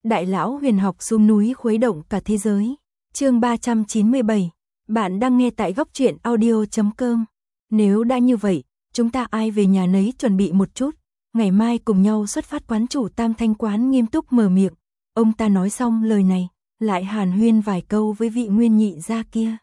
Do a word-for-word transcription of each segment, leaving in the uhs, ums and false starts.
Đại lão huyền học xuống núi khuấy động cả thế giới. Chương ba trăm chín mươi bảy. Bạn đang nghe tại góc truyện audio chấm com. Nếu đã như vậy, chúng ta ai về nhà nấy chuẩn bị một chút, ngày mai cùng nhau xuất phát. Quán chủ Tam Thanh quán nghiêm túc mở miệng. Ông ta nói xong lời này, lại hàn huyên vài câu với vị nguyên nhị gia kia.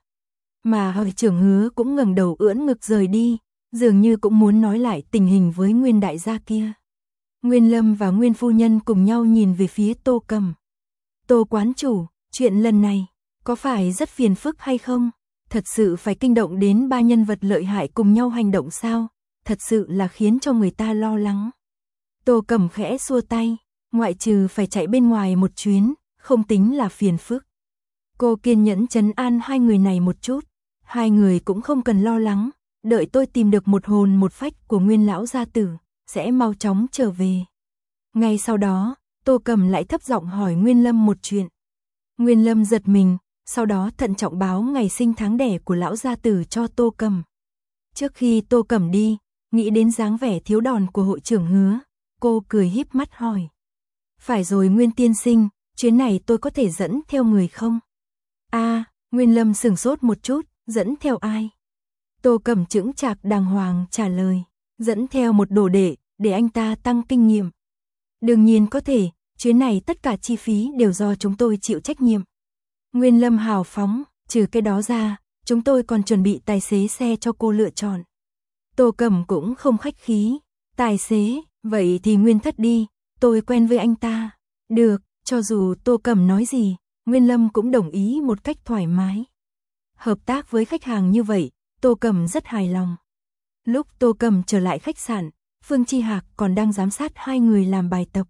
Mà hội trưởng Hứa cũng ngẩng đầu ưỡn ngực rời đi, dường như cũng muốn nói lại tình hình với nguyên đại gia kia. Nguyên Lâm và Nguyên phu nhân cùng nhau nhìn về phía Tô Cầm. Tô quán chủ, chuyện lần này, có phải rất phiền phức hay không? Thật sự phải kinh động đến ba nhân vật lợi hại cùng nhau hành động sao? Thật sự là khiến cho người ta lo lắng. Tô Cầm khẽ xua tay, ngoại trừ phải chạy bên ngoài một chuyến, không tính là phiền phức. Cô kiên nhẫn trấn an hai người này một chút, hai người cũng không cần lo lắng, đợi tôi tìm được một hồn một phách của Nguyên lão gia tử, sẽ mau chóng trở về. Ngay sau đó, Tô Cầm lại thấp giọng hỏi Nguyên Lâm một chuyện. Nguyên Lâm giật mình, sau đó thận trọng báo ngày sinh tháng đẻ của lão gia tử cho Tô Cầm. Trước khi Tô Cầm đi, nghĩ đến dáng vẻ thiếu đòn của hội trưởng Hứa, cô cười híp mắt hỏi. Phải rồi Nguyên tiên sinh, chuyến này tôi có thể dẫn theo người không? A, à, Nguyên Lâm sửng sốt một chút, dẫn theo ai? Tô Cầm chững chạc đàng hoàng trả lời, dẫn theo một đồ đệ, để anh ta tăng kinh nghiệm. Đương nhiên có thể, chuyến này tất cả chi phí đều do chúng tôi chịu trách nhiệm. Nguyên Lâm hào phóng, trừ cái đó ra, chúng tôi còn chuẩn bị tài xế xe cho cô lựa chọn. Tô Cầm cũng không khách khí, tài xế, vậy thì Nguyên thất đi, tôi quen với anh ta. Được, cho dù Tô Cầm nói gì, Nguyên Lâm cũng đồng ý một cách thoải mái. Hợp tác với khách hàng như vậy, Tô Cầm rất hài lòng. Lúc Tô Cầm trở lại khách sạn, Phương Chi Hạc còn đang giám sát hai người làm bài tập.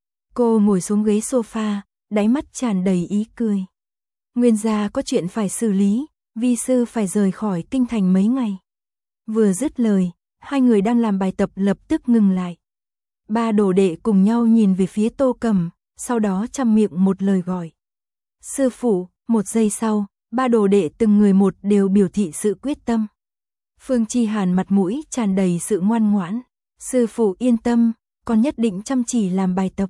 Cô ngồi xuống ghế sofa, đáy mắt tràn đầy ý cười. Nguyên gia có chuyện phải xử lý, vi sư phải rời khỏi kinh thành mấy ngày. Vừa dứt lời, hai người đang làm bài tập lập tức ngừng lại. Ba đồ đệ cùng nhau nhìn về phía Tô Cầm, sau đó chăm miệng một lời gọi. Sư phụ, một giây sau, ba đồ đệ từng người một đều biểu thị sự quyết tâm. Phương Chi Hàn mặt mũi tràn đầy sự ngoan ngoãn. Sư phụ yên tâm, con nhất định chăm chỉ làm bài tập.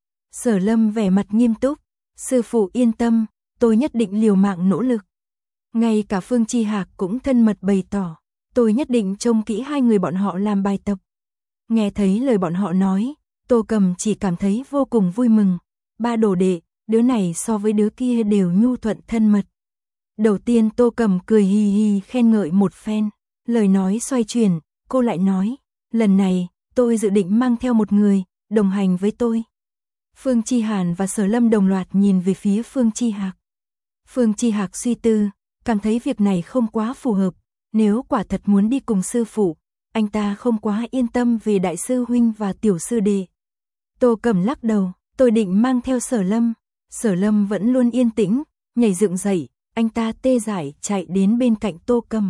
Sở Lâm vẻ mặt nghiêm túc. Sư phụ yên tâm, tôi nhất định liều mạng nỗ lực. Ngay cả Phương Chi Hạc cũng thân mật bày tỏ. Tôi nhất định trông kỹ hai người bọn họ làm bài tập. Nghe thấy lời bọn họ nói, Tô Cầm chỉ cảm thấy vô cùng vui mừng. Ba đồ đệ, đứa này so với đứa kia đều nhu thuận thân mật. Đầu tiên Tô Cầm cười hì hì khen ngợi một phen. Lời nói xoay chuyển, cô lại nói. Lần này, tôi dự định mang theo một người, đồng hành với tôi. Phương Chi Hàn và Sở Lâm đồng loạt nhìn về phía Phương Chi Hạc. Phương Chi Hạc suy tư, cảm thấy việc này không quá phù hợp. Nếu quả thật muốn đi cùng sư phụ, anh ta không quá yên tâm về đại sư huynh và tiểu sư đệ. Tô Cầm lắc đầu, tôi định mang theo Sở Lâm. Sở Lâm vẫn luôn yên tĩnh, nhảy dựng dậy, anh ta tê dại chạy đến bên cạnh Tô Cầm.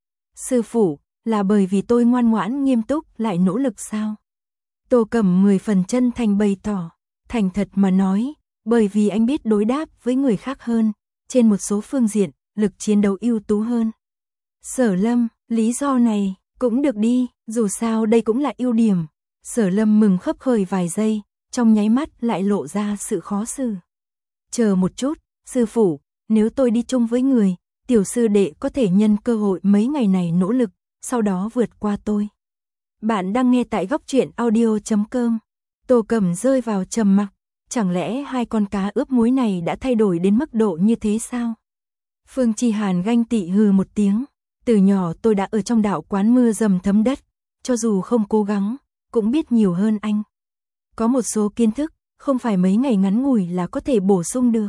Sư phụ, là bởi vì tôi ngoan ngoãn nghiêm túc lại nỗ lực sao? Tô Cầm mười phần chân thành bày tỏ, thành thật mà nói, bởi vì anh biết đối đáp với người khác hơn, trên một số phương diện, lực chiến đấu ưu tú hơn. Sở Lâm, lý do này, cũng được đi, dù sao đây cũng là ưu điểm. Sở Lâm mừng khấp khởi vài giây, trong nháy mắt lại lộ ra sự khó xử. Chờ một chút, sư phụ, nếu tôi đi chung với người, tiểu sư đệ có thể nhân cơ hội mấy ngày này nỗ lực, sau đó vượt qua tôi. Bạn đang nghe tại góc truyện audio chấm com. Tô Cầm rơi vào trầm mặc, chẳng lẽ hai con cá ướp muối này đã thay đổi đến mức độ như thế sao? Phương Chi Hàn ganh tị hừ một tiếng, từ nhỏ tôi đã ở trong đạo quán mưa dầm thấm đất, cho dù không cố gắng, cũng biết nhiều hơn anh. Có một số kiến thức, không phải mấy ngày ngắn ngủi là có thể bổ sung được.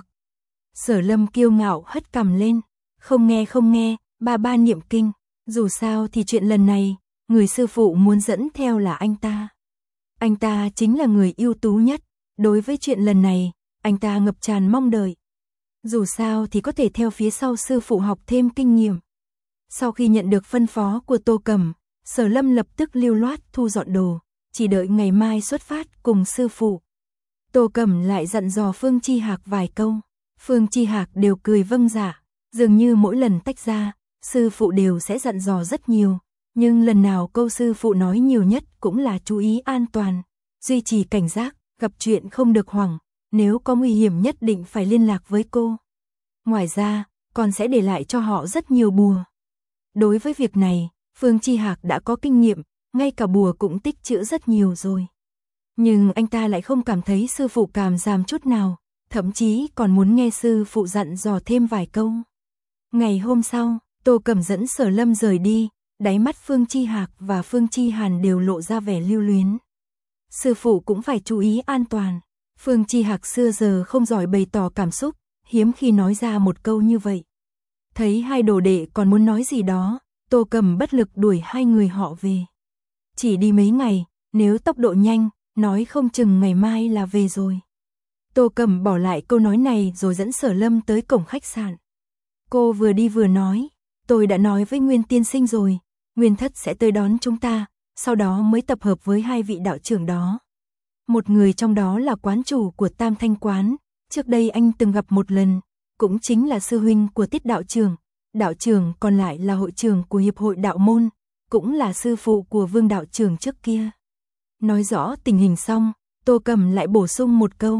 Sở Lâm kiêu ngạo hất cằm lên, không nghe không nghe, ba ba niệm kinh, dù sao thì chuyện lần này, người sư phụ muốn dẫn theo là anh ta. Anh ta chính là người ưu tú nhất, đối với chuyện lần này, anh ta ngập tràn mong đợi. Dù sao thì có thể theo phía sau sư phụ học thêm kinh nghiệm. Sau khi nhận được phân phó của Tô Cầm, Sở Lâm lập tức lưu loát thu dọn đồ, chỉ đợi ngày mai xuất phát cùng sư phụ. Tô Cầm lại dặn dò Phương Chi Hạc vài câu, Phương Chi Hạc đều cười vâng dạ, dường như mỗi lần tách ra, sư phụ đều sẽ dặn dò rất nhiều, nhưng lần nào câu sư phụ nói nhiều nhất cũng là chú ý an toàn, duy trì cảnh giác, gặp chuyện không được hoảng, nếu có nguy hiểm nhất định phải liên lạc với cô. Ngoài ra, còn sẽ để lại cho họ rất nhiều bùa. Đối với việc này, Phương Chi Hạc đã có kinh nghiệm, ngay cả bùa cũng tích trữ rất nhiều rồi. Nhưng anh ta lại không cảm thấy sư phụ cảm giảm chút nào, thậm chí còn muốn nghe sư phụ dặn dò thêm vài câu. Ngày hôm sau, Tô Cẩm dẫn Sở Lâm rời đi, đáy mắt Phương Chi Hạc và Phương Chi Hàn đều lộ ra vẻ lưu luyến. Sư phụ cũng phải chú ý an toàn. Phương Chi Hạc xưa giờ không giỏi bày tỏ cảm xúc, hiếm khi nói ra một câu như vậy. Thấy hai đồ đệ còn muốn nói gì đó, Tô Cẩm bất lực đuổi hai người họ về. Chỉ đi mấy ngày, nếu tốc độ nhanh, nói không chừng ngày mai là về rồi. Tô Cẩm bỏ lại câu nói này rồi dẫn Sở Lâm tới cổng khách sạn. Cô vừa đi vừa nói, tôi đã nói với Nguyên tiên sinh rồi, Nguyên thất sẽ tới đón chúng ta, sau đó mới tập hợp với hai vị đạo trưởng đó. Một người trong đó là quán chủ của Tam Thanh Quán, trước đây anh từng gặp một lần, cũng chính là sư huynh của Tiết đạo trưởng, đạo trưởng còn lại là hội trưởng của Hiệp hội Đạo Môn, cũng là sư phụ của Vương đạo trưởng trước kia. Nói rõ tình hình xong, Tô Cẩm lại bổ sung một câu.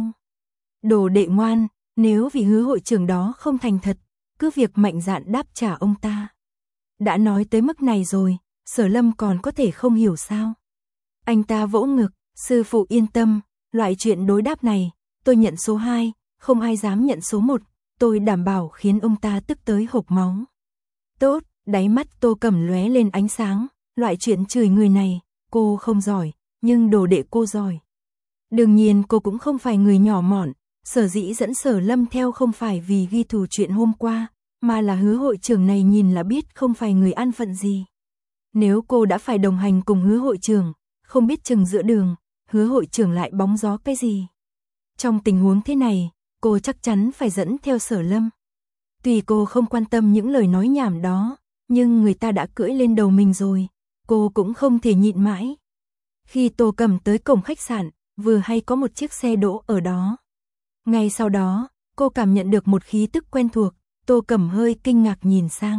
Đồ đệ ngoan, nếu vì hứa hội trưởng đó không thành thật, cứ việc mạnh dạn đáp trả ông ta. Đã nói tới mức này rồi, Sở Lâm còn có thể không hiểu sao. Anh ta vỗ ngực, sư phụ yên tâm, loại chuyện đối đáp này, tôi nhận số hai, không ai dám nhận số một, tôi đảm bảo khiến ông ta tức tới hộc máu. Tốt, đáy mắt Tô Cẩm lóe lên ánh sáng, loại chuyện chửi người này, cô không giỏi, nhưng đồ đệ cô giỏi. Đương nhiên cô cũng không phải người nhỏ mọn, sở dĩ dẫn Sở Lâm theo không phải vì ghi thù chuyện hôm qua, mà là hứa hội trưởng này nhìn là biết không phải người an phận gì. Nếu cô đã phải đồng hành cùng hứa hội trưởng, không biết chừng giữa đường, hứa hội trưởng lại bóng gió cái gì. Trong tình huống thế này, cô chắc chắn phải dẫn theo Sở Lâm. Tuy cô không quan tâm những lời nói nhảm đó, nhưng người ta đã cưỡi lên đầu mình rồi, cô cũng không thể nhịn mãi. Khi Tô Cẩm tới cổng khách sạn, vừa hay có một chiếc xe đỗ ở đó. Ngay sau đó, cô cảm nhận được một khí tức quen thuộc, Tô Cẩm hơi kinh ngạc nhìn sang.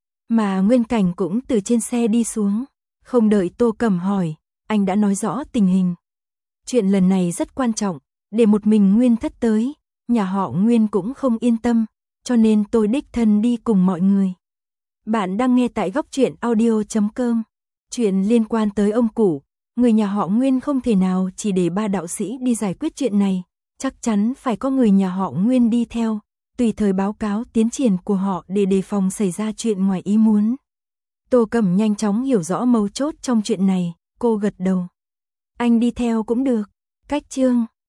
Mà Nguyên Cảnh cũng từ trên xe đi xuống, không đợi Tô Cẩm hỏi, anh đã nói rõ tình hình. Chuyện lần này rất quan trọng, để một mình Nguyên thất tới, nhà họ Nguyên cũng không yên tâm, cho nên tôi đích thân đi cùng mọi người. Bạn đang nghe tại góc truyện audio chấm com. Chuyện liên quan tới ông cụ, người nhà họ Nguyên không thể nào chỉ để ba đạo sĩ đi giải quyết chuyện này, chắc chắn phải có người nhà họ Nguyên đi theo, tùy thời báo cáo tiến triển của họ để đề phòng xảy ra chuyện ngoài ý muốn. Tô Cẩm nhanh chóng hiểu rõ mấu chốt trong chuyện này, cô gật đầu. Anh đi theo cũng được. Cách chương